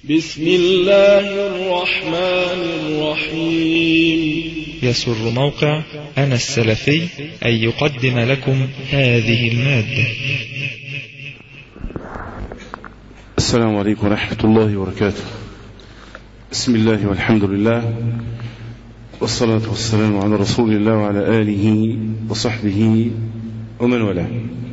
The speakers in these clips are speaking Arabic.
بسم الله الرحمن الرحيم. يسر موقع أنا السلفي أن يقدم لكم هذه المادة. السلام عليكم ورحمة الله وبركاته. بسم الله والحمد لله والصلاة والسلام على رسول الله وعلى آله وصحبه ومن والاه.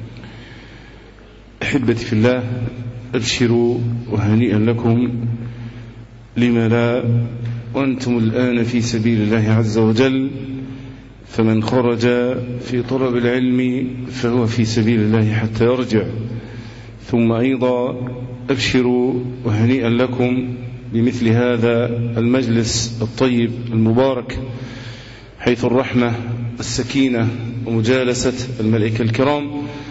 أحبتي في الله، أبشروا وهنيئا لكم لما لا وأنتم الآن في سبيل الله عز وجل، فمن خرج في طلب العلم فهو في سبيل الله حتى يرجع. ثم أيضا أبشروا وهنيئا لكم بمثل هذا المجلس الطيب المبارك، حيث الرحمة السكينة ومجالسة الملائكة الكرام.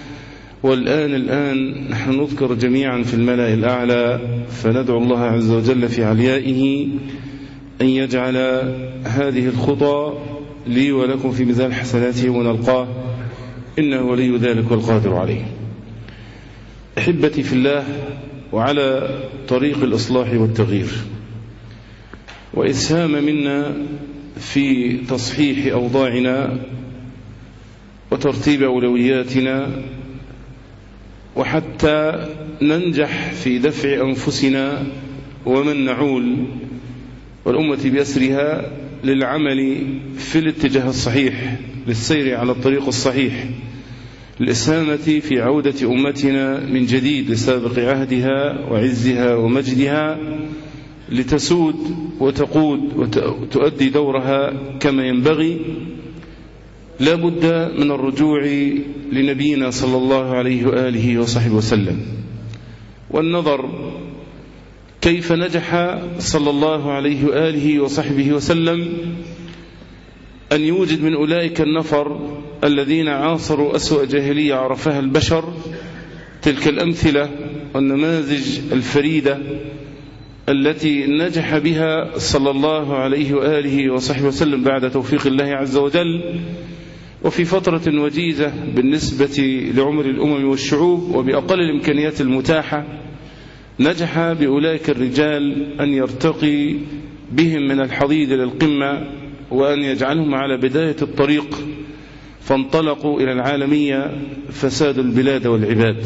والآن نحن نذكر جميعا في الملأ الأعلى، فندعو الله عز وجل في عليائه أن يجعل هذه الخطى لي ولكم في ميزان حسناته ونلقاه، إنه ولي ذلك والقادر عليه. أحبتي في الله، وعلى طريق الإصلاح والتغيير وإسهام منا في تصحيح أوضاعنا وترتيب أولوياتنا، وحتى ننجح في دفع أنفسنا ومن نعول والأمة بأسرها للعمل في الاتجاه الصحيح، للسير على الطريق الصحيح، للإسهامة في عودة أمتنا من جديد لسابق عهدها وعزها ومجدها، لتسود وتقود وتؤدي دورها كما ينبغي. لا بد من الرجوع لنبينا صلى الله عليه وآله وصحبه وسلم، والنظر كيف نجح صلى الله عليه وآله وصحبه وسلم أن يوجد من أولئك النفر الذين عاصروا أسوأ جاهلية عرفها البشر، تلك الأمثلة والنماذج الفريدة التي نجح بها صلى الله عليه وآله وصحبه وسلم بعد توفيق الله عز وجل، وفي فترة وجيزة بالنسبة لعمر الأمم والشعوب وبأقل الإمكانيات المتاحة. نجح بأولئك الرجال أن يرتقي بهم من الحضيض إلى القمة، وأن يجعلهم على بداية الطريق، فانطلقوا إلى العالمية فسادوا البلاد والعباد.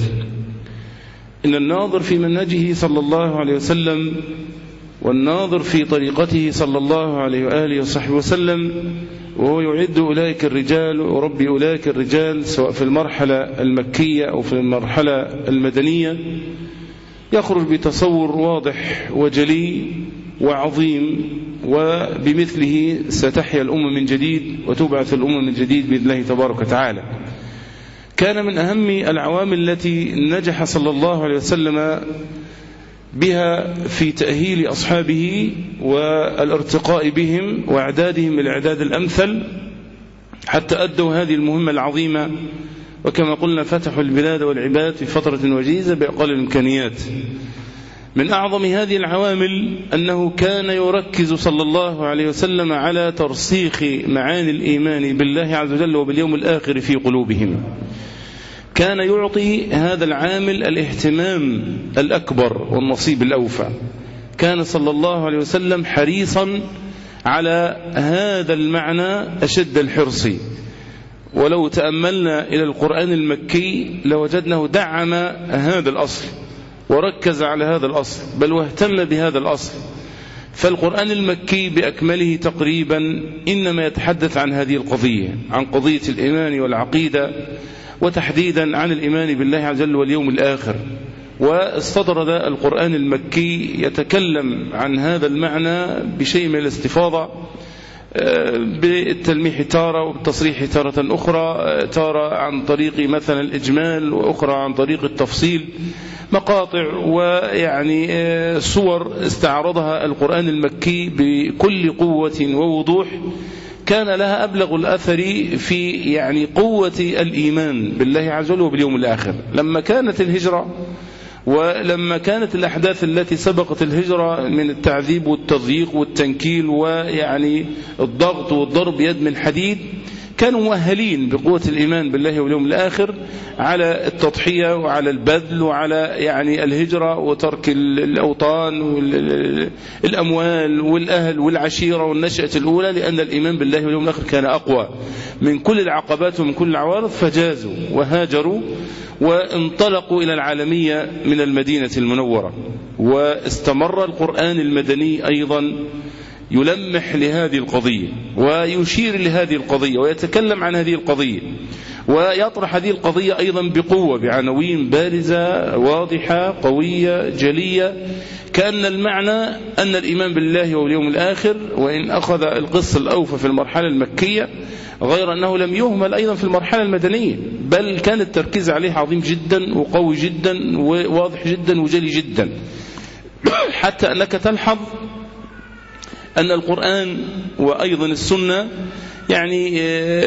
إن الناظر في منهجه صلى الله عليه وسلم والناظر في طريقته صلى الله عليه وآله وصحبه وسلم، وهو يعد أولئك الرجال وربي أولئك الرجال سواء في المرحلة المكية أو في المرحلة المدنية، يخرج بتصور واضح وجلي وعظيم، وبمثله ستحيا الأمة من جديد وتبعث الأمة من جديد بإذن الله تبارك وتعالى. كان من أهم العوامل التي نجح صلى الله عليه وسلم بها في تأهيل أصحابه والارتقاء بهم وإعدادهم الإعداد الأمثل حتى أدوا هذه المهمة العظيمة، وكما قلنا فتحوا البلاد والعباد في فترة وجيزة بأقل الإمكانيات. من أعظم هذه العوامل أنه كان يركز صلى الله عليه وسلم على ترسيخ معاني الإيمان بالله عز وجل وباليوم الآخر في قلوبهم. كان يعطي هذا العامل الاهتمام الأكبر والنصيب الأوفى. كان صلى الله عليه وسلم حريصا على هذا المعنى أشد الحرص. ولو تأملنا إلى القرآن المكي لوجدناه دعم هذا الأصل وركز على هذا الأصل، بل واهتم بهذا الأصل. فالقرآن المكي بأكمله تقريبا إنما يتحدث عن هذه القضية، عن قضية الإيمان والعقيدة، وتحديدا عن الإيمان بالله عز وجل واليوم الآخر. واستطرد القرآن المكي يتكلم عن هذا المعنى بشيء من الاستفاضة، بالتلميح تارة وبالتصريح تارة أخرى، تارة عن طريق مثلا الإجمال وأخرى عن طريق التفصيل، مقاطع ويعني صور استعرضها القرآن المكي بكل قوة ووضوح، كان لها أبلغ الأثر في يعني قوة الإيمان بالله عز وجل وباليوم الآخر. لما كانت الهجرة ولما كانت الأحداث التي سبقت الهجرة من التعذيب والتضييق والتنكيل ويعني الضغط والضرب يد من حديد، كانوا مؤهلين بقوة الإيمان بالله واليوم الآخر على التضحية وعلى البذل وعلى يعني الهجرة وترك الأوطان والأموال والأهل والعشيرة والنشأة الأولى، لأن الإيمان بالله واليوم الآخر كان أقوى من كل العقبات ومن كل العوارض، فجازوا وهاجروا وانطلقوا إلى العالمية من المدينة المنورة. واستمر القرآن المدني أيضا يلمح لهذه القضية ويشير لهذه القضية ويتكلم عن هذه القضية ويطرح هذه القضية أيضا بقوة بعناوين بارزة واضحة قوية جلية، كأن المعنى أن الإيمان بالله واليوم الآخر وإن أخذ القص الأوفى في المرحلة المكية، غير أنه لم يهمل أيضا في المرحلة المدنية، بل كان التركيز عليه عظيم جدا وقوي جدا وواضح جدا وجلي جدا، حتى أنك تلحظ أن القرآن وأيضا السنة يعني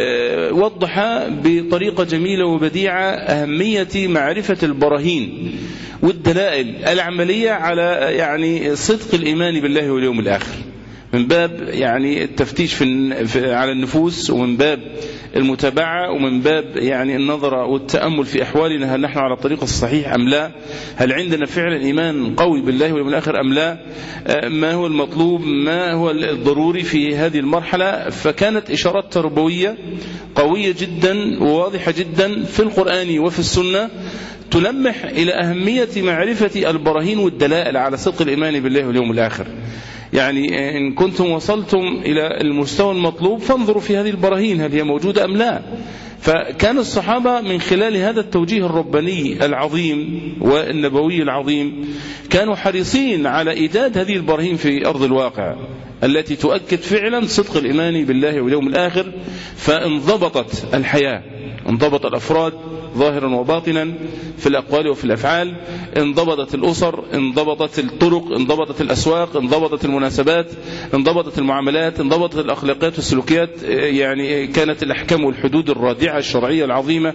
وضح بطريقة جميلة وبديعة أهمية معرفة البراهين والدلائل العملية على يعني صدق الإيمان بالله واليوم الآخر، من باب يعني التفتيش على النفوس، ومن باب المتابعة، ومن باب يعني النظر والتأمل في أحوالنا، هل نحن على الطريق الصحيح أم لا، هل عندنا فعلا إيمان قوي بالله واليوم الآخر أم لا، ما هو المطلوب، ما هو الضروري في هذه المرحلة. فكانت إشارات تربوية قوية جدا وواضحة جدا في القرآن وفي السنة تلمح إلى أهمية معرفة البراهين والدلائل على صدق الإيمان بالله واليوم الآخر. يعني إن كنتم وصلتم إلى المستوى المطلوب فانظروا في هذه البراهين هل هي موجودة أم لا. فكان الصحابة من خلال هذا التوجيه الرباني العظيم والنبوي العظيم كانوا حريصين على إيجاد هذه البراهين في أرض الواقع التي تؤكد فعلا صدق الإيمان بالله واليوم الآخر. فانضبطت الحياة، انضبط الأفراد ظاهرا وباطنا في الأقوال وفي الأفعال، انضبطت الأسر، انضبطت الطرق، انضبطت الأسواق، انضبطت المناسبات، انضبطت المعاملات، انضبطت الأخلاقيات والسلوكيات. يعني كانت الأحكام والحدود الرادعة الشرعية العظيمة.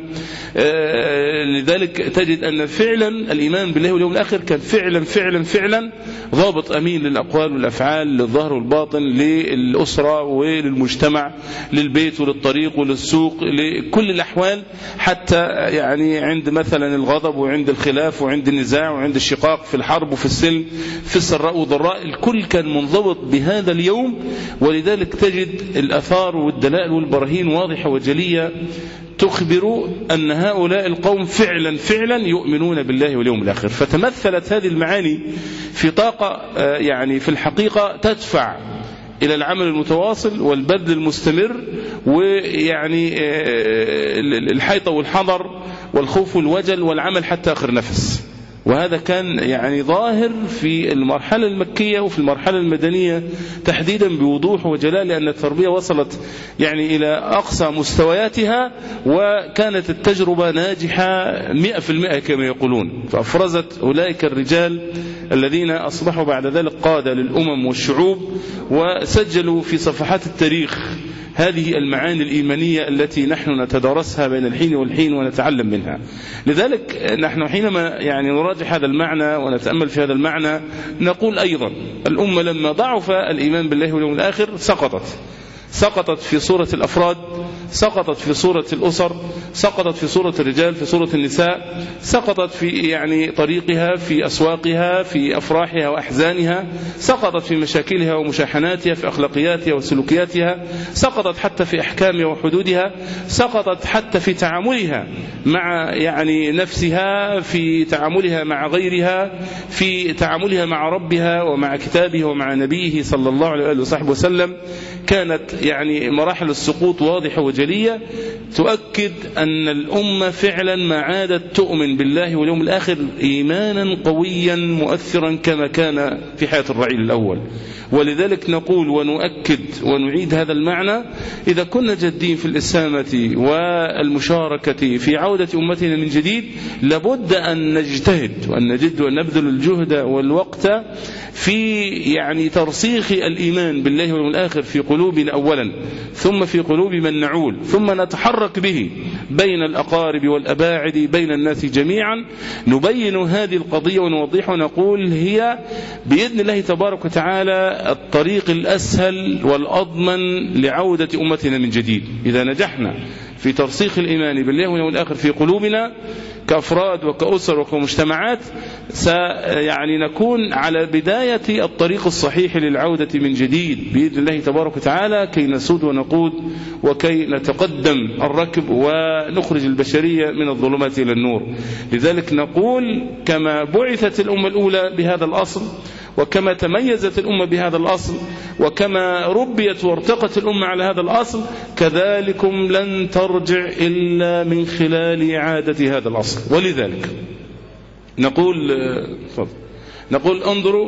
لذلك تجد أن فعلا الإيمان بالله واليوم الآخر كان فعلا ضابط أمين للأقوال والأفعال، للظهر والباطن، للأسرة وللمجتمع، للبيت وللطريق وللسوق، لكل الأحوال، حتى يعني عند مثلا الغضب وعند الخلاف وعند النزاع وعند الشقاق، في الحرب وفي السلم، في السراء والضراء، الكل كان منضبط بهذا اليوم. ولذلك تجد الأثار والدلائل والبراهين واضحة وجلية تخبر أن هؤلاء القوم فعلا يؤمنون بالله واليوم الآخر. فتمثلت هذه المعاني في طاقة يعني في الحقيقة تدفع إلى العمل المتواصل والبذل المستمر، ويعني الحيطة والحذر والخوف والوجل والعمل حتى آخر نفس. وهذا كان يعني ظاهر في المرحلة المكية وفي المرحلة المدنية تحديدا بوضوح وجلاء، لأن التربية وصلت يعني إلى أقصى مستوياتها، وكانت التجربة ناجحة 100% كما يقولون. فأفرزت أولئك الرجال الذين أصبحوا بعد ذلك قادة للأمم والشعوب، وسجلوا في صفحات التاريخ هذه المعاني الإيمانية التي نحن نتدارسها بين الحين والحين ونتعلم منها. لذلك نحن حينما يعني نراجع هذا المعنى ونتأمل في هذا المعنى نقول أيضا الأمة لما ضعف الإيمان بالله واليوم الآخر سقطت في صورة الأفراد، سقطت في صورة الأسر، سقطت في صورة الرجال، في صورة النساء، سقطت في يعني طريقها، في أسواقها، في أفراحها وأحزانها، سقطت في مشاكلها ومشاحناتها، في أخلاقياتها وسلوكياتها، سقطت حتى في أحكامها وحدودها، سقطت حتى في تعاملها مع يعني نفسها، في تعاملها مع غيرها، في تعاملها مع ربها ومع كتابه ومع نبيه صلى الله عليه وصحبه وسلم. كانت يعني مراحل السقوط واضحة وجلية تؤكد أن الأمة فعلا ما عادت تؤمن بالله واليوم الآخر إيمانا قويا مؤثرا كما كان في حياة الرعيل الأول. ولذلك نقول ونؤكد ونعيد هذا المعنى: إذا كنا جادين في الإسهامة والمشاركة في عودة أمتنا من جديد، لابد أن نجتهد وأن نجد وأن نبذل الجهد والوقت في يعني ترسيخ الإيمان بالله واليوم الآخر في قلوبنا أولا، أولا، ثم في قلوب من نعول، ثم نتحرك به بين الأقارب والأباعد بين الناس جميعا، نبين هذه القضية ونوضحها ونقول هي بإذن الله تبارك وتعالى الطريق الأسهل والأضمن لعودة أمتنا من جديد. إذا نجحنا في ترسيخ الإيمان بالله واليوم الآخر في قلوبنا كأفراد وكأسر وكمجتمعات، يعني نكون على بداية الطريق الصحيح للعودة من جديد بإذن الله تبارك وتعالى، كي نسود ونقود وكي نتقدم الركب ونخرج البشرية من الظلمات إلى النور. لذلك نقول كما بعثت الأمة الأولى بهذا الأصل، وكما تميزت الأمة بهذا الأصل، وكما ربيت وارتقت الأمة على هذا الأصل، كذلكم لن ترجع إلا من خلال إعادة هذا الأصل. ولذلك نقول انظروا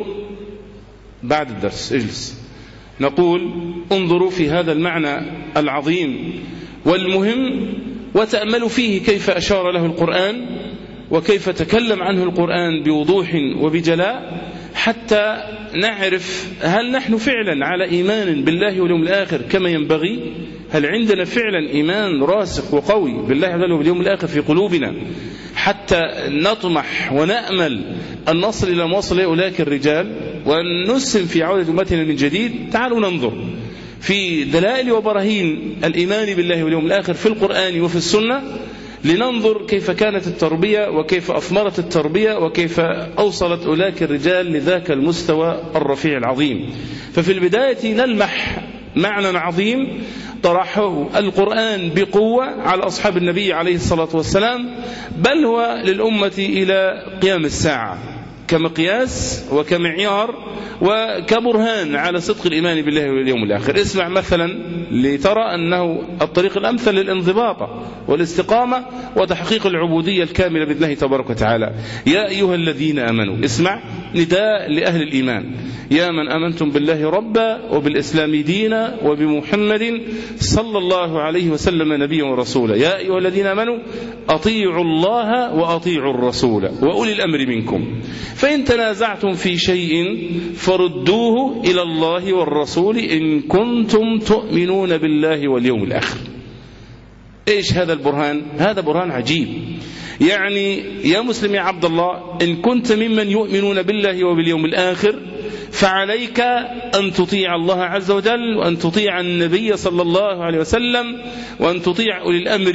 بعد الدرس، اجلس، نقول انظروا في هذا المعنى العظيم والمهم وتأملوا فيه كيف أشار له القرآن وكيف تكلم عنه القرآن بوضوح وبجلاء، حتى نعرف هل نحن فعلا على إيمان بالله واليوم الآخر كما ينبغي؟ هل عندنا فعلا إيمان راسخ وقوي بالله واليوم الآخر في قلوبنا حتى نطمح ونأمل أن نصل إلى ما وصل أولئك الرجال وأن نسهم في عودة أمتنا من جديد؟ تعالوا ننظر في دلائل وبراهين الإيمان بالله واليوم الآخر في القرآن وفي السنة، لننظر كيف كانت التربية وكيف أثمرت التربية وكيف أوصلت أولئك الرجال لذاك المستوى الرفيع العظيم. ففي البداية نلمح معنى عظيم طرحه القرآن بقوة على أصحاب النبي عليه الصلاة والسلام، بل هو للأمة إلى قيام الساعة كمقياس وكمعيار وكبرهان على صدق الإيمان بالله واليوم الآخر. اسمع مثلا لترى أنه الطريق الأمثل للانضباط والاستقامة وتحقيق العبودية الكاملة بالله تبارك وتعالى. يا أيها الذين آمنوا، اسمع نداء لأهل الإيمان، يا من آمنتم بالله ربا وبالإسلام دينا وبمحمد صلى الله عليه وسلم نبيا ورسولا، يا أيها الذين آمنوا أطيعوا الله وأطيعوا الرسول وأولي الأمر منكم، فإن تنازعتم في شيء فردوه إلى الله والرسول إن كنتم تؤمنون بالله واليوم الآخر. إيش هذا البرهان؟ هذا برهان عجيب. يعني يا مسلم يا عبد الله، إن كنت ممن يؤمنون بالله وباليوم الآخر فعليك أن تطيع الله عز وجل، وأن تطيع النبي صلى الله عليه وسلم، وأن تطيع أولي الأمر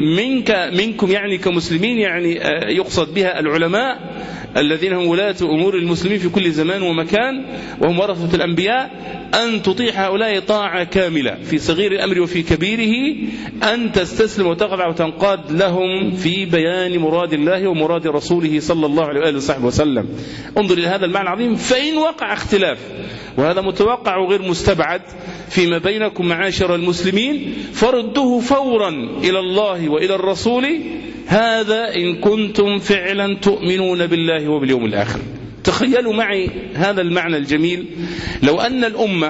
منكم يعني كمسلمين، يعني يقصد بها العلماء الذين هم ولاة أمور المسلمين في كل زمان ومكان وهم ورثة الأنبياء، أن تطيع هؤلاء طاعة كاملة في صغير الأمر وفي كبيره، أن تستسلم وتخضع وتنقاد لهم في بيان مراد الله ومراد رسوله صلى الله عليه وآله وصحبه وسلم. انظر إلى هذا المعنى العظيم. فإن وقع اختلاف، وهذا متوقع وغير مستبعد فيما بينكم معاشر المسلمين، فردوه فورا إلى الله وإلى الرسول، هذا إن كنتم فعلا تؤمنون بالله وباليوم الآخر. تخيلوا معي هذا المعنى الجميل، لو أن الأمة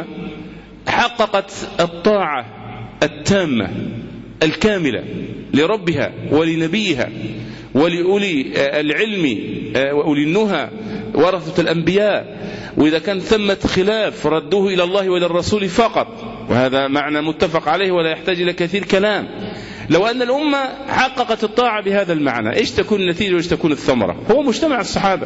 حققت الطاعة التامة الكاملة لربها ولنبيها ولأولي العلم وأولي النهى ورثة الأنبياء، وإذا كان ثمة خلاف ردوه إلى الله وإلى الرسول فقط، وهذا معنى متفق عليه ولا يحتاج إلى كثير كلام. لو أن الأمة حققت الطاعة بهذا المعنى، إيش تكون النتيجة وإيش تكون الثمرة؟ هو مجتمع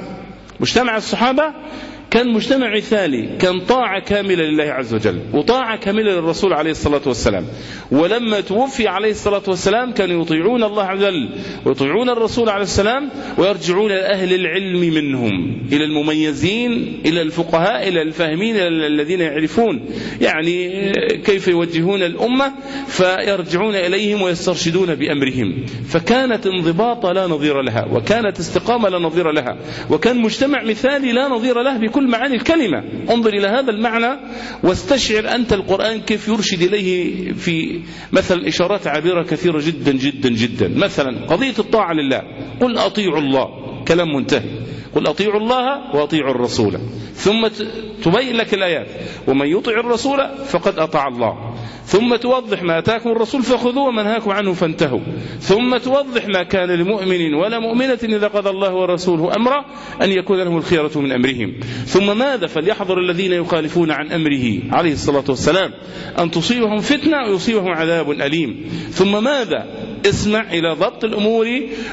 الصحابة كان مجتمع مثالي، كان طاعة كاملة لله عز وجل وطاعة كاملة للرسول عليه الصلاة والسلام. ولما توفي عليه الصلاة والسلام كانوا يطيعون الله عز وجل ويطيعون الرسول عليه السلام، ويرجعون إلى أهل العلم منهم، إلى المميزين، إلى الفقهاء، إلى الفاهمين، إلى الذين يعرفون يعني كيف يوجهون الأمة، فيرجعون إليهم ويسترشدون بأمرهم. فكانت انضباط لا نظير لها، وكانت استقامة لا نظير لها، وكان مجتمع مثالي لا نظير له بكل معاني الكلمة. انظر إلى هذا المعنى واستشعر أنت القرآن كيف يرشد إليه في مثل إشارات عابرة كثيرة جدا جدا جدا. مثلا قضية الطاعة لله، قل أطيعوا الله، كلام منتهي، قل أطيعوا الله وأطيعوا الرسول، ثم تبين لك الآيات، ومن يطيع الرسول فقد أطاع الله، ثم توضح ما أتاكم الرسول فخذوه وما نهاكم عنه فانتهوا، ثم توضح ما كان لمؤمن ولا مؤمنة إذا قضى الله ورسوله أمرا أن يكون لهم الخيرة من أمرهم. ثم ماذا؟ فليحذر الذين يخالفون عن أمره عليه الصلاة والسلام أن تصيبهم فتنة ويصيبهم عذاب أليم. ثم ماذا؟ اسمع إلى ضبط الأمور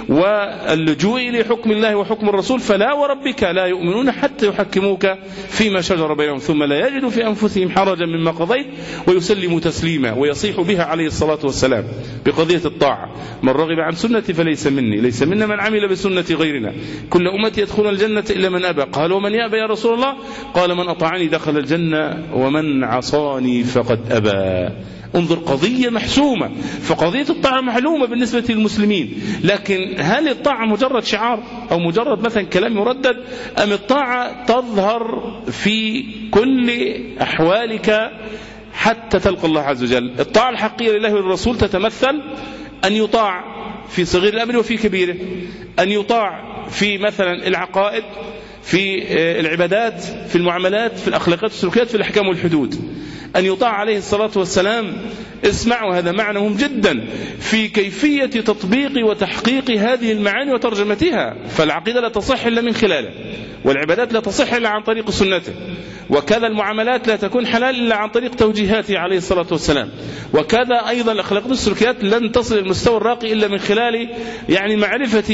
واللجوء إلى حكم الله وحكم الرسول. فلا وربك لا يؤمنون حتى يحكموك فيما شجر بينهم ثم لا يجدوا في أنفسهم حرجا مما قضيت ويسلموا تسليما. ويصيح بها عليه الصلاة والسلام بقضية الطاعة: من رغب عن سنتي فليس مني، ليس منا من عمل بسنة غيرنا، كل أمتي يدخلون الجنة إلا من أبى. قالوا ومن يأبى يا رسول الله؟ قال من أطاعني دخل الجنة ومن عصاني فقد أبى. انظر، قضية محسومة. فقضية الطاعة معلومة بالنسبة للمسلمين، لكن هل الطاعة مجرد شعار أو مجرد مثلا كلام يردد، أم الطاعة تظهر في كل أحوالك حتى تلقى الله عز وجل؟ الطاعة الحقيقية لله والرسول تتمثل أن يطاع في صغير الأمر وفي كبيره، أن يطاع في مثلا العقائد، في العبادات، في المعاملات، في الأخلاقات والسلوكيات، في الأحكام والحدود، أن يطاع عليه الصلاة والسلام. اسمعوا، هذا معنى مهم جدا في كيفية تطبيق وتحقيق هذه المعاني وترجمتها. فالعقيدة لا تصح إلا من خلاله، والعبادات لا تصح إلا عن طريق سنته، وكذا المعاملات لا تكون حلال إلا عن طريق توجيهاته عليه الصلاة والسلام، وكذا أيضا الأخلاق والسلوكيات لن تصل المستوى الراقي إلا من خلال يعني معرفة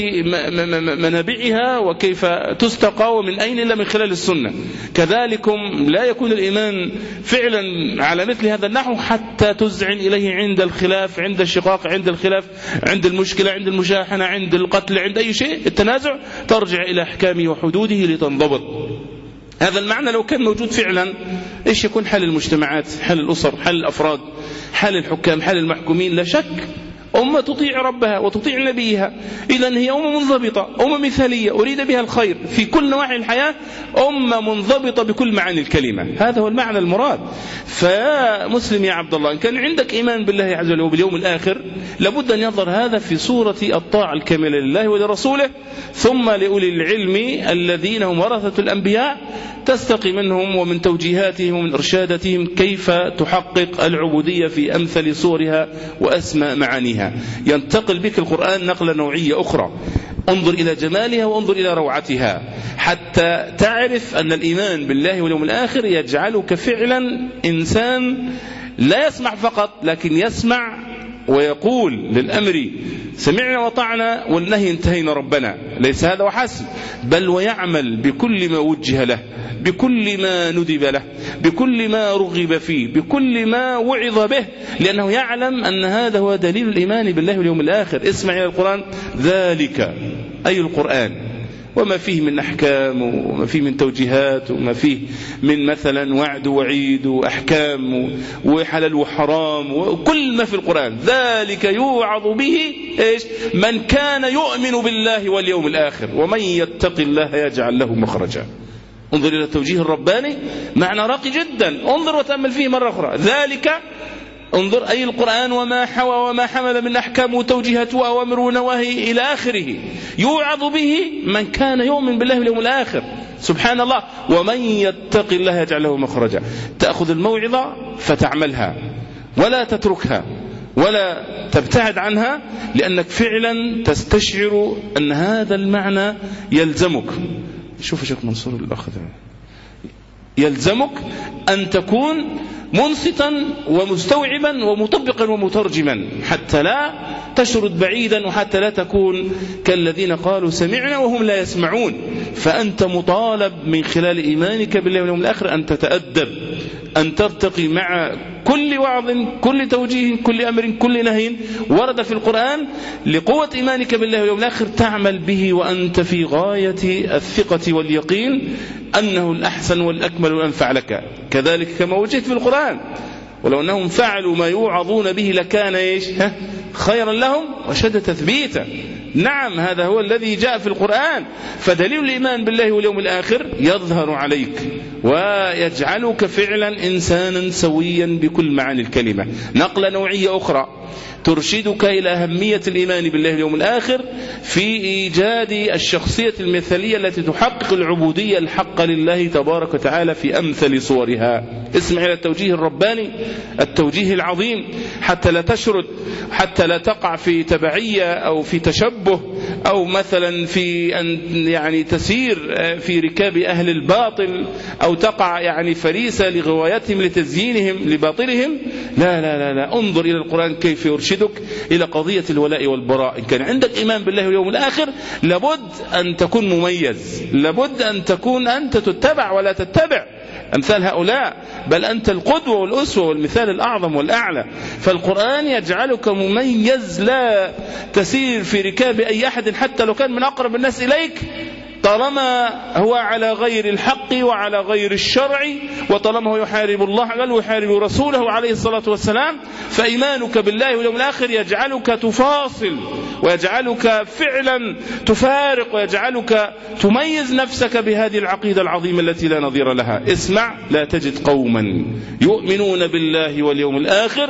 منابعها وكيف تستقى ومن أين إلا من خلال السنة. كذلكم لا يكون الإيمان فعلا على مثل هذا النحو حتى تزعن إليه عند الخلاف، عند الشقاق، عند الخلاف، عند المشكلة، عند المشاحنة، عند القتل، عند أي شيء التنازع، ترجع إلى أحكامه وحدوده لتنضبط. هذا المعنى لو كان موجود فعلا، إيش يكون حال المجتمعات، حال الأسر، حال الأفراد، حال الحكام، حال المحكومين؟ لا شك أمة تطيع ربها وتطيع نبيها، إذن هي أمة منضبطة، أمة مثالية أريد بها الخير في كل نواحي الحياة، أمة منضبطة بكل معاني الكلمة. هذا هو المعنى المراد. فيا مسلم يا عبد الله، إن كان عندك إيمان بالله عز وجل وباليوم الآخر، لابد أن يظهر هذا في صورة الطاعة الكاملة لله ولرسوله، ثم لأولي العلم الذين هم ورثة الأنبياء، تستقي منهم ومن توجيهاتهم ومن إرشاداتهم كيف تحقق العبودية في أمثل صورها وأسمى معانيها. ينتقل بك القرآن نقلة نوعية أخرى، انظر إلى جمالها وانظر إلى روعتها حتى تعرف أن الإيمان بالله واليوم الآخر يجعلك فعلا إنسان لا يسمع فقط، لكن يسمع ويقول للأمر سمعنا وطعنا والنهي انتهينا ربنا. ليس هذا وحسب، بل ويعمل بكل ما وجه له، بكل ما ندب له، بكل ما رغب فيه، بكل ما وعظ به، لأنه يعلم أن هذا هو دليل الإيمان بالله واليوم الآخر. اسمع إلى القرآن، ذلك أي القرآن وما فيه من أحكام وما فيه من توجيهات وما فيه من مثلا وعد وعيد وأحكام وحلال وحرام وكل ما في القرآن، ذلك يوعظ به إيش؟ من كان يؤمن بالله واليوم الآخر ومن يتق الله يجعل له مخرجا. انظر إلى التوجيه الرباني، معنى راقي جدا، انظر وتأمل فيه مرة أخرى. ذلك، انظر أي القرآن وما حوى وما حمل من أحكام وتوجيهات وأوامر ونواهي إلى آخره، يوعظ به من كان يؤمن بالله واليوم الآخر. سبحان الله، ومن يتق الله يجعل له مخرجا. تأخذ الموعظة فتعملها ولا تتركها ولا تبتعد عنها، لأنك فعلا تستشعر أن هذا المعنى يلزمك. شوف شيخ منصور الأخ، يلزمك أن تكون منصتا ومستوعبا ومطبقا ومترجما حتى لا تشرد بعيدا، وحتى لا تكون كالذين قالوا سمعنا وهم لا يسمعون. فأنت مطالب من خلال إيمانك بالله واليوم الآخر أن تتأدب، أن ترتقي مع كل وعظ، كل توجيه، كل أمر، كل نهي ورد في القرآن، لقوة إيمانك بالله واليوم الآخر تعمل به وأنت في غاية الثقة واليقين أنه الأحسن والأكمل والأنفع لك. كذلك كما وجهت في القرآن، ولو أنهم فعلوا ما يوعظون به لكان إيش؟ خيرا لهم وشد تثبيتا. نعم، هذا هو الذي جاء في القرآن. فدليل الإيمان بالله واليوم الآخر يظهر عليك ويجعلك فعلا إنسانا سويا بكل معاني الكلمة. نقلة نوعية أخرى، ترشدك إلى أهمية الإيمان بالله اليوم الآخر في إيجاد الشخصية المثالية التي تحقق العبودية الحقة لله تبارك وتعالى في أمثل صورها. اسمع إلى التوجيه الرباني، التوجيه العظيم، حتى لا تشرد، حتى لا تقع في تبعية أو في تشبه، أو مثلا في أن يعني تسير في ركاب أهل الباطل، أو تقع يعني فريسة لغوايتهم لتزيينهم لباطلهم. لا لا لا لا، انظر إلى القرآن كيف يرشدك إلى قضية الولاء والبراء. إن كان عندك إيمان بالله واليوم الآخر لابد أن تكون مميز، لابد أن تكون أنت تتبع ولا تتبع أمثال هؤلاء، بل أنت القدوة والأسوة والمثال الأعظم والأعلى. فالقرآن يجعلك مميز، لا تسير في ركاب أي أحد حتى لو كان من أقرب الناس إليك، طالما هو على غير الحق وعلى غير الشرع، وطالما هو يحارب الله بل ويحارب رسوله عليه الصلاة والسلام. فإيمانك بالله واليوم الآخر يجعلك تفاصل، ويجعلك فعلا تفارق، ويجعلك تميز نفسك بهذه العقيدة العظيمة التي لا نظير لها. اسمع: لا تجد قوما يؤمنون بالله واليوم الآخر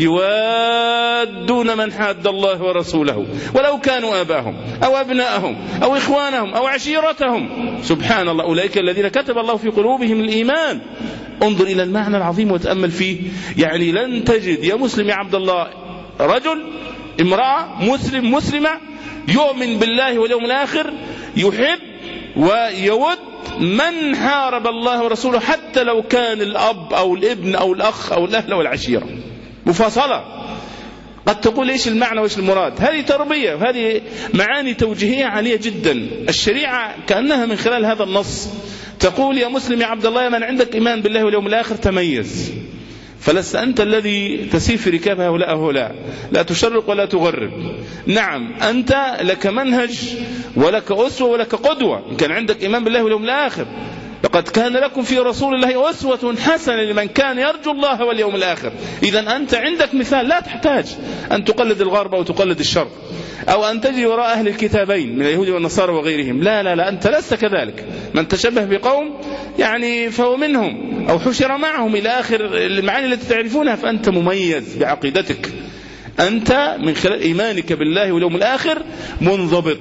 يوادون من حاد الله ورسوله ولو كانوا آباهم أو أبناءهم أو إخوانهم أو عشيرتهم. سبحان الله، أولئك الذين كتب الله في قلوبهم الإيمان. انظر إلى المعنى العظيم وتأمل فيه. يعني لن تجد يا مسلم يا عبد الله رجل، امرأة، مسلم، مسلمة يؤمن بالله واليوم الآخر يحب ويود من حارب الله ورسوله، حتى لو كان الأب أو الابن أو الأخ أو الأهل والعشيرة. مفاصلة. قد تقول إيش المعنى وإيش المراد؟ هذه تربية، وهذه معاني توجيهية عالية جدا. الشريعة كأنها من خلال هذا النص تقول: يا مسلم يا عبد الله، من عندك إيمان بالله واليوم الآخر تميز، فلست أنت الذي تسير في ركاب هؤلاء، لا تشرق ولا تغرب. نعم، أنت لك منهج ولك أسوة ولك قدوة. إن كان عندك إيمان بالله واليوم الآخر، لقد كان لكم في رسول الله أسوة حسنة لمن كان يرجو الله واليوم الآخر. إذن أنت عندك مثال، لا تحتاج أن تقلد الغرب أو تقلد الشرق، أو أن تجري وراء أهل الكتابين من اليهود والنصارى وغيرهم. لا لا لا، أنت لست كذلك. من تشبه بقوم يعني فهو منهم أو حشر معهم إلى آخر المعاني التي تعرفونها. فأنت مميز بعقيدتك، أنت من خلال إيمانك بالله واليوم الآخر منضبط،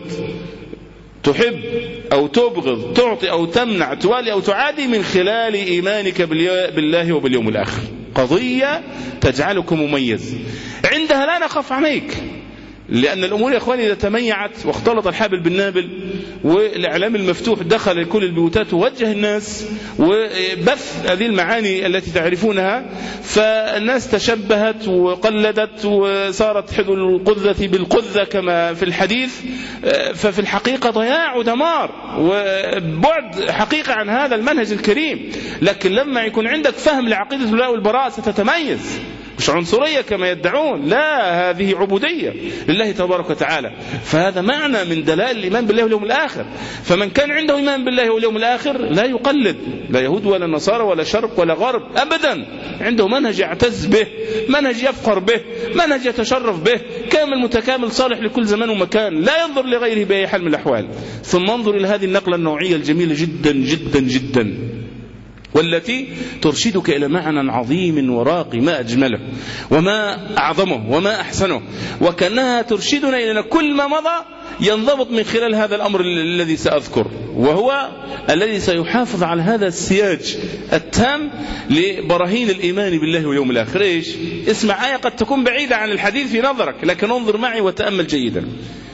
تحب أو تبغض، تعطي أو تمنع، توالي أو تعادي من خلال إيمانك بالله وباليوم الآخر. قضية تجعلك مميز، عندها لا نخاف عليك، لأن الأمور يا أخواني إذا تميعت واختلط الحابل بالنابل والإعلام المفتوح دخل لكل البيوتات ووجه الناس وبث هذه المعاني التي تعرفونها، فالناس تشبهت وقلدت وصارت حذو القذة بالقذة كما في الحديث. ففي الحقيقة ضياع ودمار وبعد حقيقة عن هذا المنهج الكريم. لكن لما يكون عندك فهم لعقيدة الولاء والبراء ستتميز، مش عنصرية كما يدعون، لا، هذه عبودية لله تبارك وتعالى. فهذا معنى من دلائل الإيمان بالله واليوم الآخر. فمن كان عنده إيمان بالله واليوم الآخر لا يقلد لا يهود ولا نصارى ولا شرق ولا غرب أبدا، عنده منهج يعتز به، منهج يفخر به، منهج يتشرف به، كامل متكامل صالح لكل زمان ومكان، لا ينظر لغيره بأي حال من الأحوال. ثم انظر إلى هذه النقلة النوعية الجميلة جدا جدا جدا، والتي ترشدك إلى معنى عظيم وراقي ما أجمله وما أعظمه وما أحسنه، وكأنها ترشدنا إلى كل ما مضى ينضبط من خلال هذا الأمر الذي سأذكر، وهو الذي سيحافظ على هذا السياج التام لبراهين الإيمان بالله واليوم الآخر. إيش؟ اسمع آية قد تكون بعيدة عن الحديث في نظرك، لكن انظر معي وتأمل جيدا.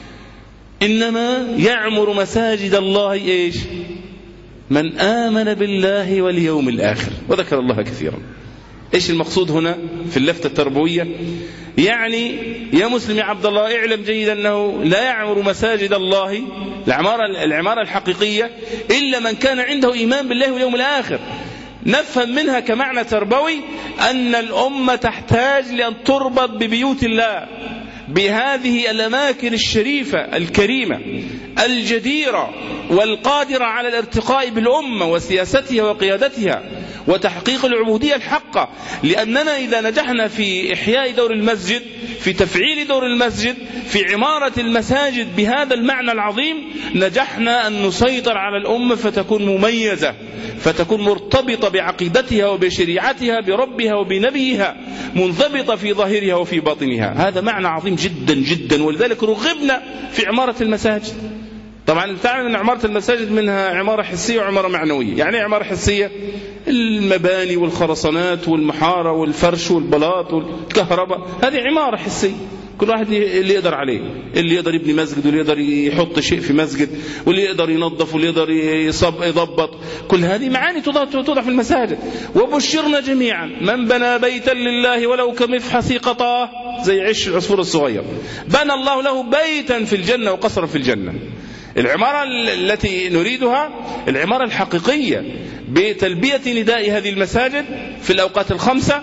إنما يعمر مساجد الله إيش؟ من آمن بالله واليوم الآخر، وذكر الله كثيرا. إيش المقصود هنا في اللفتة التربوية؟ يعني يا مسلم يا عبد الله اعلم جيدا أنه لا يعمر مساجد الله العمارة الحقيقية إلا من كان عنده إيمان بالله واليوم الآخر. نفهم منها كمعنى تربوي أن الأمة تحتاج لأن تربط ببيوت الله، بهذه الأماكن الشريفة الكريمة الجديرة والقادرة على الارتقاء بالأمة وسياستها وقيادتها وتحقيق العبودية الحقة. لأننا إذا نجحنا في إحياء دور المسجد، في تفعيل دور المسجد، في عمارة المساجد بهذا المعنى العظيم، نجحنا أن نسيطر على الأمة فتكون مميزة، فتكون مرتبطة بعقيدتها وبشريعتها بربها وبنبيها، منضبطة في ظاهرها وفي باطنها. هذا معنى عظيم جدا جدا، ولذلك رغبنا في عمارة المساجد. طبعا تعلم أن عمارة المساجد منها عمارة حسية وعمارة معنوية. يعني عمارة حسية المباني والخرسانات والمحارة والفرش والبلاط والكهرباء، هذه عمارة حسية، كل واحد اللي يقدر عليه، اللي يقدر يبني مسجد، واللي يقدر يحط شيء في مسجد، واللي يقدر ينظف، واللي يقدر يضبط. كل هذه معاني توضع في المساجد. وبشرنا جميعا من بنى بيتا لله ولو كمفحص قطاه، زي عش العصفور الصغير، بنى الله له بيتا في الجنة وقصرا في الجنة. العمارة التي نريدها العمارة الحقيقية، بتلبية نداء هذه المساجد في الأوقات الخمسة،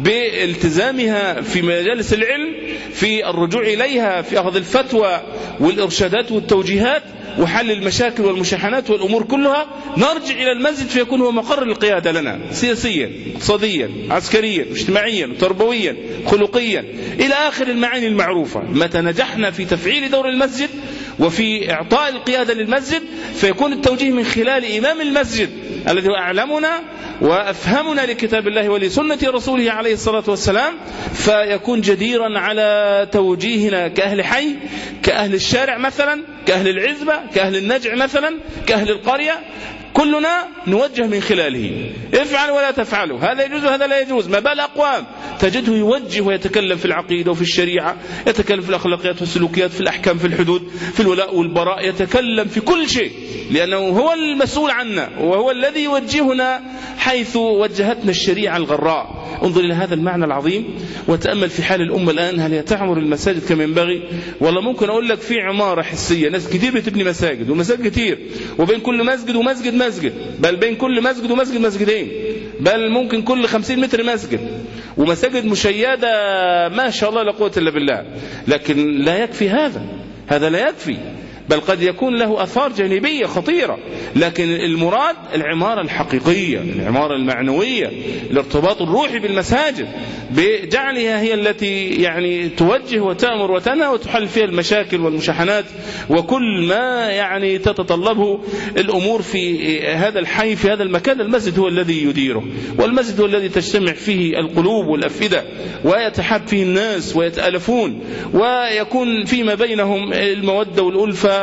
بالتزامها في مجالس العلم، في الرجوع إليها في أخذ الفتوى والإرشادات والتوجيهات وحل المشاكل والمشاحنات والأمور كلها. نرجع إلى المسجد فيكون هو مقر القيادة لنا، سياسيا، اقتصاديا، عسكريا، اجتماعيا، تربويا، خلقيا، إلى آخر المعاني المعروفة. متى نجحنا في تفعيل دور المسجد وفي إعطاء القيادة للمسجد، فيكون التوجيه من خلال إمام المسجد الذي هو أعلمنا وأفهمنا لكتاب الله ولسنة رسوله عليه الصلاة والسلام، فيكون جديرا على توجيهنا كأهل حي، كأهل الشارع مثلا، كأهل العزبة، كأهل النجع مثلا، كأهل القرية. كلنا نوجه من خلاله، افعل ولا تفعلوا، هذا يجوز وهذا لا يجوز. ما بال أقوام تجده يوجه ويتكلم في العقيدة وفي الشريعة، يتكلم في الأخلاقيات والسلوكيات، في الأحكام، في الحدود، في الولاء والبراء، يتكلم في كل شيء، لأنه هو المسؤول عنا وهو الذي يوجهنا حيث وجهتنا الشريعة الغراء. انظر إلى هذا المعنى العظيم وتأمل في حال الأمة الآن. هل تعمر المساجد كما ينبغي؟ والله ممكن أقول لك في عمارة حسية، ناس كتير بتبني مساجد، والمساجد كتير، وبين كل مسجد ومسجد مسجد، بل بين كل مسجد ومسجد مسجدين، بل ممكن كل 50 متر مسجد، ومساجد مشيدة ما شاء الله لا قوة إلا بالله. لكن لا يكفي هذا لا يكفي، بل قد يكون له أثار جانبية خطيرة. لكن المراد العمارة الحقيقية، العمارة المعنوية، الارتباط الروحي بالمساجد، بجعلها هي التي يعني توجه وتأمر وتنهى وتحل فيها المشاكل والمشاحنات وكل ما يعني تتطلبه الأمور في هذا الحي، في هذا المكان. المسجد هو الذي يديره، والمسجد هو الذي تجتمع فيه القلوب والأفئدة، ويتحاب فيه الناس ويتألفون، ويكون فيما بينهم المودة والألفة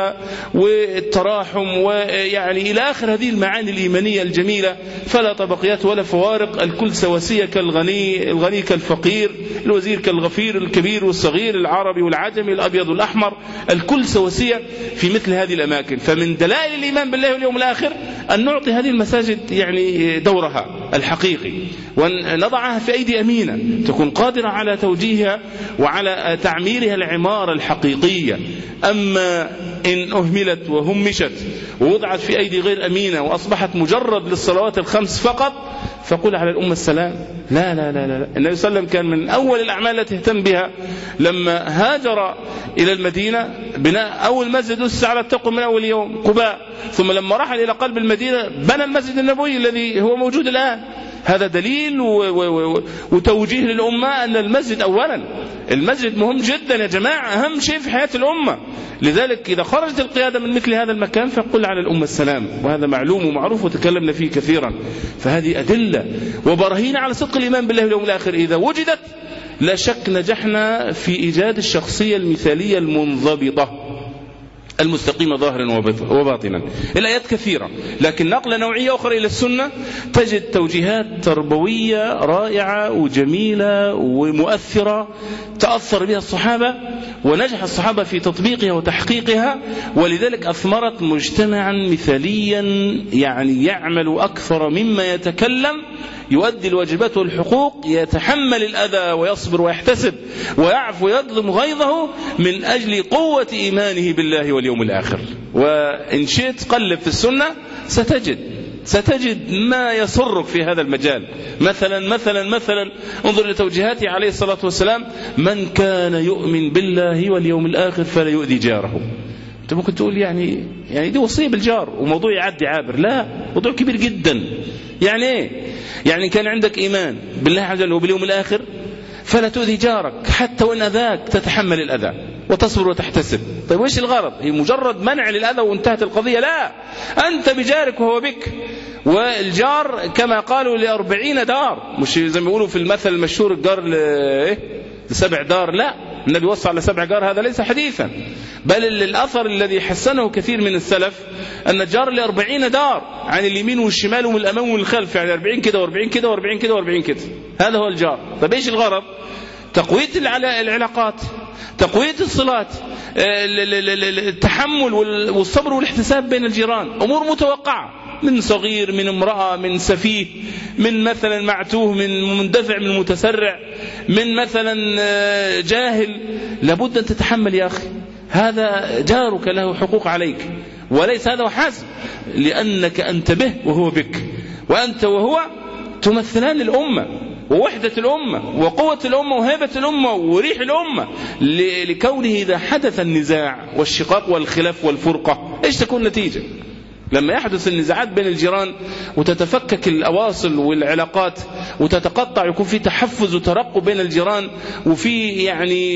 والتراحم، ويعني إلى آخر هذه المعاني الإيمانية الجميلة. فلا طبقيات ولا فوارق، الكل سواسية، الغني كالفقير، الوزير كالغفير، الكبير والصغير، العربي والعجمي، الأبيض والأحمر، الكل سواسية في مثل هذه الأماكن. فمن دلائل الإيمان بالله واليوم الآخر أن نعطي هذه المساجد يعني دورها الحقيقي، ونضعها في أيدي أمينة تكون قادرة على توجيهها وعلى تعميرها العمارة الحقيقية. أما إن أهملت وهمشت ووضعت في أيدي غير أمينة وأصبحت مجرد للصلوات الخمس فقط، فقل على الأمة السلام. لا لا لا لا. النبي صلى الله عليه وسلم كان من أول الأعمال التي اهتم بها لما هاجر إلى المدينة بناء أول مسجد أسس على التقوى من أول يوم، قباء. ثم لما رحل إلى قلب المدينة بنى المسجد النبوي الذي هو موجود الآن. هذا دليل وتوجيه للأمة أن المسجد أولا، المسجد مهم جدا يا جماعة، أهم شيء في حياة الأمة. لذلك إذا خرجت القيادة من مثل هذا المكان فقل على الأمة السلام، وهذا معلوم ومعروف وتكلمنا فيه كثيرا. فهذه أدلة وبراهين على صدق الإيمان بالله واليوم الآخر. إذا وجدت لا شك نجحنا في إيجاد الشخصية المثالية المنضبطة المستقيمة ظاهرا وباطنا. الآيات كثيرة، لكن نقلة نوعية أخرى إلى السنة تجد توجيهات تربوية رائعة وجميلة ومؤثرة تأثر بها الصحابة، ونجح الصحابة في تطبيقها وتحقيقها، ولذلك أثمرت مجتمعا مثاليا يعني يعمل أكثر مما يتكلم، يؤدي الواجبات والحقوق، يتحمل الأذى ويصبر ويحتسب ويعفو ويظلم غيظه من أجل قوة إيمانه بالله واليوم الآخر. وإن شئت قلب في السنة ستجد ما يسرك في هذا المجال. مثلا انظر لتوجيهاته عليه الصلاة والسلام: من كان يؤمن بالله واليوم الآخر فلا يؤذي جاره. انت ممكن تقول يعني دي وصية بالجار وموضوع يعدي عابر. لا، موضوع كبير جدا. يعني ايه؟ يعني كان عندك إيمان بالله عز وجل وباليوم الآخر فلا تؤذي جارك حتى وإن أذاك، تتحمل الأذى وتصبر وتحتسب. طيب وإيش الغرض؟ هي مجرد منع للأذى وانتهت القضية؟ لا، أنت بجارك وهو بك. والجار كما قالوا ل40 دار، مش زي ما يقولوا في المثل المشهور الجار ل7 دار، لا، النبي وصى على 7 جار، هذا ليس حديثا، بل الأثر الذي حسنه كثير من السلف أن الجار ل40 دار، عن اليمين والشمال ومن الأمام ومن الخلف، يعني 40 كده و40 كده و40 كده و40 كده، هذا هو الجار. طب إيش الغرض؟ تقوية العلاقات، تقوية الصلات، التحمل والصبر والاحتساب بين الجيران، أمور متوقعة، من صغير، من امرأة، من سفيه، من مثلا معتوه، من مندفع، من متسرع، من مثلا جاهل، لابد أن تتحمل يا أخي، هذا جارك له حقوق عليك. وليس هذا وحسب، لأنك أنت به وهو بك، وأنت وهو تمثلان الأمة ووحدة الأمة وقوة الأمة وهيبة الأمة وريح الأمة، لكونه إذا حدث النزاع والشقاق والخلاف والفرقة إيش تكون النتيجة؟ لما يحدث النزاعات بين الجيران وتتفكك الأواصل والعلاقات وتتقطع، يكون في تحفز وترقب بين الجيران وفي يعني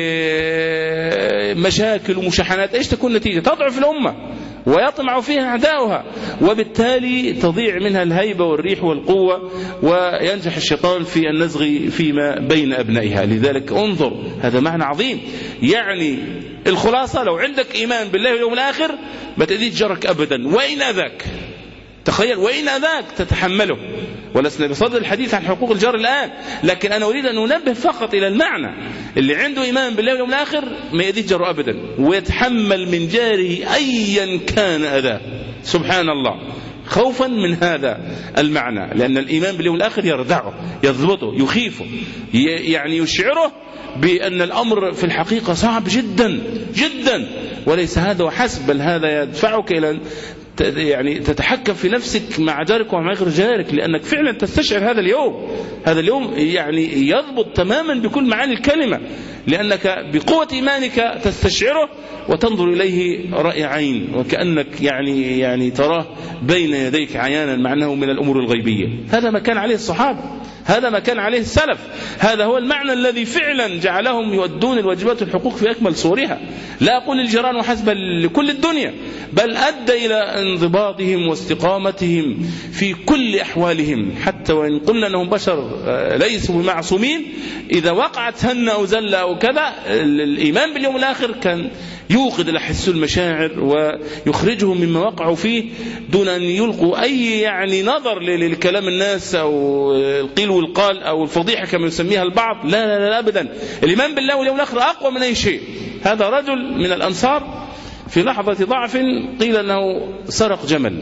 مشاكل ومشاحنات، إيش تكون النتيجة؟ تضعف الأمة ويطمع فيها أعداؤها، وبالتالي تضيع منها الهيبة والريح والقوة، وينجح الشيطان في النزغ فيما بين أبنائها. لذلك انظر، هذا معنى عظيم. يعني الخلاصة، لو عندك إيمان بالله واليوم الآخر ما تأذيش جارك أبدا، وإن أذاك، تخيل، وإن أذاك تتحمله. ولسنا بصدد الحديث عن حقوق الجار الآن، لكن أنا أريد أن أنبه فقط إلى المعنى، اللي عنده إيمان بالله واليوم الآخر ما يأذيش جاره أبدا، ويتحمل من جاره أيا كان أذاه، سبحان الله، خوفا من هذا المعنى، لأن الإيمان باليوم الآخر يردعه، يضبطه، يخيفه، يعني يشعره بأن الأمر في الحقيقة صعب جدا جدا. وليس هذا وحسب، بل هذا يدفعك إلى يعني تتحكم في نفسك مع جارك ومع غير جارك، لأنك فعلا تستشعر هذا اليوم يعني يضبط تماما بكل معاني الكلمة، لأنك بقوة إيمانك تستشعره وتنظر إليه رأي عين، وكأنك يعني تراه بين يديك عيانا، مع أنه من الأمور الغيبية. هذا ما كان عليه الصحابة، هذا ما كان عليه السلف، هذا هو المعنى الذي فعلا جعلهم يؤدون الواجبات والحقوق في أكمل صورها. لا أقول الجيران وحسب لكل الدنيا، بل أدى إلى انضباطهم واستقامتهم في كل أحوالهم، حتى وإن قلنا أنهم بشر ليسوا بمعصومين، إذا وقعت هنة أو زلة أو كذا، الإيمان باليوم الآخر كان يوقد الأحس المشاعر ويخرجهم مما وقعوا فيه دون أن يلقوا أي يعني نظر لكلام الناس أو القيل والقال أو الفضيحة كما يسميها البعض. لا لا لا أبدا، الإيمان بالله واليوم الآخر أقوى من أي شيء. هذا رجل من الأنصار في لحظة ضعف قيل أنه سرق جمل،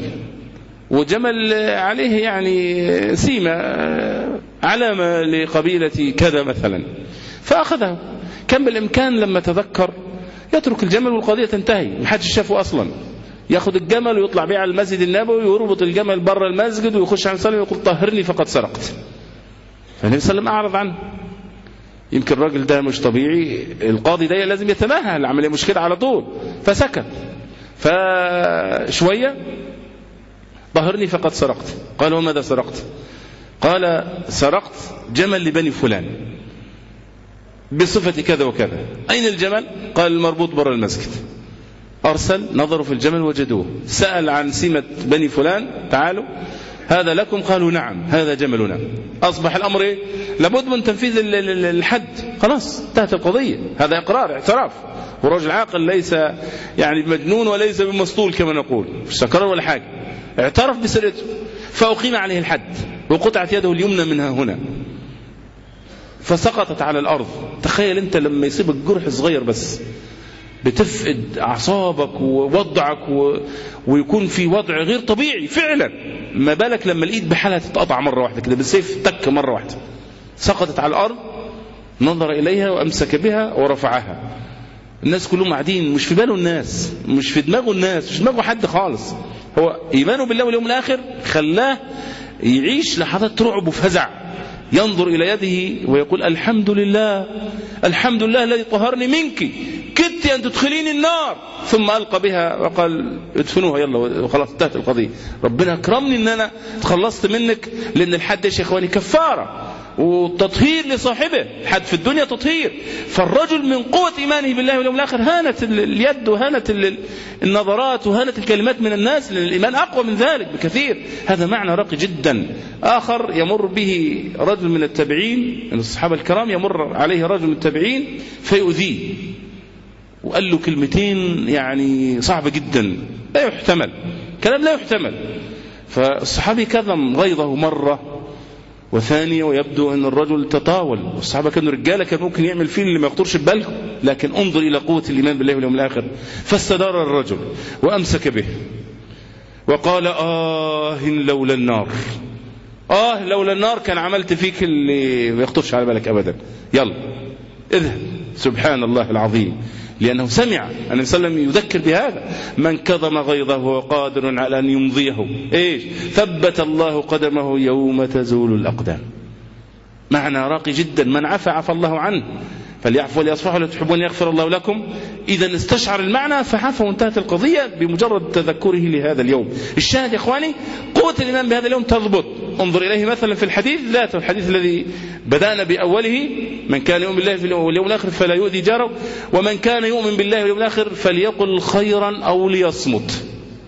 وجمل عليه يعني سيمة، علامة لقبيلة كذا مثلا، فأخذه. كان بالإمكان لما تذكر يترك الجمل والقضية تنتهي، محدش شافه أصلا، ياخذ الجمل ويطلع بيه على المسجد النبوي ويربط الجمل برا المسجد ويخش عن صلاه ويقول طهرني فقد سرقت. فالنبي صلى الله عليه وسلم أعرض عنه. يمكن الراجل ده مش طبيعي، القاضي ده لازم يتماهى، العملية مش كده على طول، فسكت. فشوية طهرني فقد سرقت. قال وماذا سرقت؟ قال سرقت جمل لبني فلان بصفة كذا وكذا. أين الجمل؟ قال المربوط برا المسجد. أرسل، نظروا في الجمل وجدوه، سأل عن سمة بني فلان، تعالوا هذا لكم، قالوا نعم هذا جملنا. أصبح الأمر إيه؟ لابد من تنفيذ الحد، خلاص انتهت القضية. هذا إقرار، اعتراف، ورجل عاقل ليس يعني بمجنون وليس بمسطول كما نقول، مش سكران ولا حاجة، اعترف بسرقته، فأقيم عليه الحد وقطعت يده اليمنى منها هنا فسقطت على الأرض. تخيل أنت لما يصيبك جرح صغير بس بتفقد أعصابك ووضعك ويكون في وضع غير طبيعي فعلا، ما بالك لما الإيد بحالها تتقطع مرة واحدة كده بالسيف، تك مرة واحدة، سقطت على الأرض، نظر إليها وأمسك بها ورفعها. الناس كلهم قاعدين، مش في باله الناس، مش في دماغه الناس، مش في دماغه حد خالص. هو إيمانه بالله واليوم الآخر خلاه يعيش لحظات رعب وفزع، ينظر إلى يده ويقول الحمد لله، الحمد لله الذي طهرني منك، كدت أن تدخليني النار، ثم ألقى بها وقال ادفنوها يلا وخلاص انتهت القضية. ربنا أكرمني أن أنا تخلصت منك، لأن الحد يا إخواني كفارة وتطهير لصاحبه. حد في الدنيا تطهير. فالرجل من قوة إيمانه بالله واليوم الآخر هانت اليد وهانت النظرات وهانت الكلمات من الناس، لأن الإيمان أقوى من ذلك بكثير. هذا معنى راقي جدا. آخر يمر به رجل من التابعين من الصحابة الكرام، يمر عليه رجل من التابعين فيؤذيه وقال له كلمتين يعني صعبة جدا لا يحتمل، كلام لا يحتمل. فالصحابي كظم غيظه مرة وثانية، ويبدو أن الرجل تطاول. والصحابة كانوا رجالة، كان ممكن يعمل فيه اللي ما يخطرش ببالهم، لكن انظر إلى قوة الإيمان بالله واليوم الآخر. فاستدار الرجل وأمسك به وقال لولا النار، لولا النار كان عملت فيك اللي ما يخطرش على بالك أبدا، يلا اذهب. سبحان الله العظيم، لأنه سمع النبي صلى الله عليه وسلم يذكر بهذا: من كظم غيظه وهو قادر على أن يمضيه ثبت الله قدمه يوم تزول الأقدام. معنى راقي جدا. من عفى عفى الله عنه، فليعفوا وليصفحوا ولا تحبون يغفر الله لكم. إذا استشعر المعنى فعفى وانتهت القضية بمجرد تذكره لهذا اليوم. الشاهد يا إخواني قوة الإيمان بهذا اليوم تضبط. انظر إليه مثلا في الحديث ذاته، الحديث الذي بدأنا بأوله: من كان يؤمن بالله واليوم الآخر فلا يؤذي جاره، ومن كان يؤمن بالله واليوم الآخر فليقل خيرا أو ليصمت.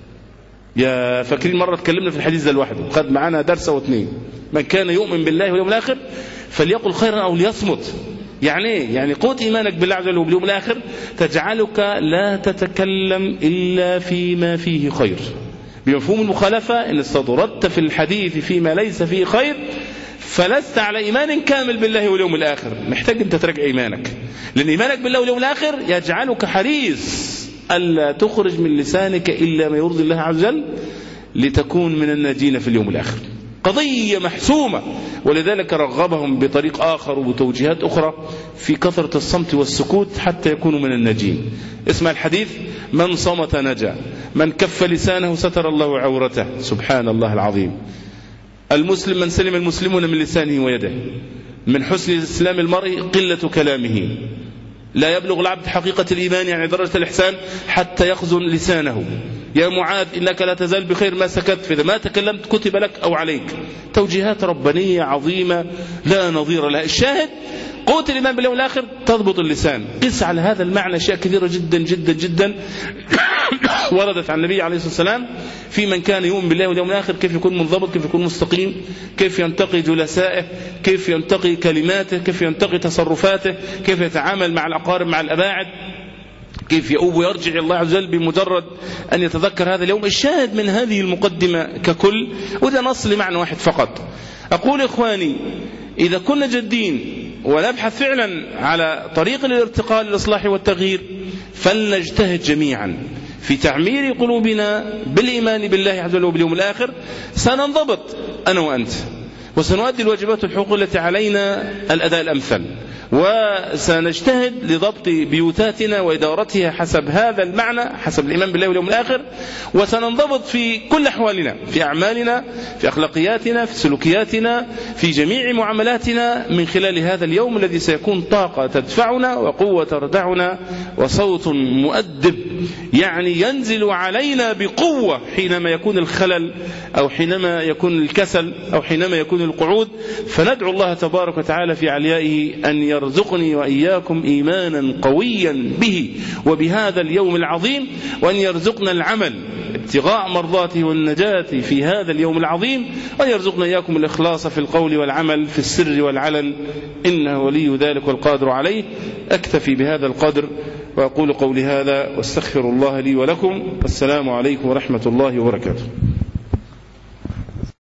يا فاكرين مرة تكلمنا في الحديث ده لوحده، خد معنا درس أو اتنين. من كان يؤمن بالله واليوم الآخر فليقل خيرا أو ليصمت. يعني ايه؟ يعني قوة إيمانك بالله عز وجل واليوم الآخر تجعلك لا تتكلم إلا فيما فيه خير. بمفهوم المخالفة إن استطردت في الحديث فيما ليس فيه خير فلست على إيمان كامل بالله واليوم الآخر. محتاج أنت تراجع إيمانك، لأن إيمانك بالله واليوم الآخر يجعلك حريص ألا تخرج من لسانك إلا ما يرضي الله عز وجل لتكون من الناجين في اليوم الآخر. قضية محسومة. ولذلك رغبهم بطريق آخر وبتوجيهات أخرى في كثرة الصمت والسكوت حتى يكونوا من الناجين. اسمع الحديث: من صمت نجا، من كف لسانه ستر الله عورته. سبحان الله العظيم. المسلم من سلم المسلمون من لسانه ويده. من حسن إسلام المرء قلة كلامه. لا يبلغ العبد حقيقة الإيمان يعني درجة الإحسان حتى يخزن لسانه. يا معاذ إنك لا تزال بخير ما سكت، فإذا ما تكلمت كتب لك أو عليك. توجيهات ربانية عظيمة لا نظير لها. الشاهد قوة الإيمان بالله والآخر تضبط اللسان. قس على هذا المعنى أشياء كثيرة جدا جدا جدا وردت عن النبي عليه الصلاة والسلام في من كان يؤمن بالله واليوم الآخر، كيف يكون منضبط، كيف يكون مستقيم، كيف ينتقي جلسائه، كيف ينتقي كلماته، كيف ينتقي تصرفاته، كيف يتعامل مع الأقارب مع الأباعد، كيف يؤوب ويرجع إلى الله عز وجل بمجرد أن يتذكر هذا اليوم. الشاهد من هذه المقدمة ككل، وده نص لمعنى واحد فقط. أقول إخواني إذا كنا جادين ونبحث فعلا على طريق الارتقاء للإصلاح والتغيير فلنجتهد جميعا في تعمير قلوبنا بالإيمان بالله عز وجل وباليوم الآخر. سننضبط أنا وأنت، وسنؤدي الواجبات والحقوق التي علينا الأداء الأمثل، وسنجتهد لضبط بيوتاتنا وإدارتها حسب هذا المعنى، حسب الإيمان بالله واليوم الآخر. وسننضبط في كل أحوالنا، في أعمالنا، في أخلاقياتنا، في سلوكياتنا، في جميع معاملاتنا، من خلال هذا اليوم الذي سيكون طاقة تدفعنا وقوة تردعنا وصوت مؤدب يعني ينزل علينا بقوة حينما يكون الخلل أو حينما يكون الكسل أو حينما يكون القعود. فندعو الله تبارك وتعالى في عليائه أن يرزقني وإياكم إيمانا قويا به وبهذا اليوم العظيم، وأن يرزقنا العمل ابتغاء مرضاته والنجاة في هذا اليوم العظيم، وأن يرزقنا إياكم الإخلاص في القول والعمل في السر والعلن، إنه ولي ذلك والقادر عليه. أكتفي بهذا القدر وأقول قولي هذا واستغفر الله لي ولكم. والسلام عليكم ورحمة الله وبركاته.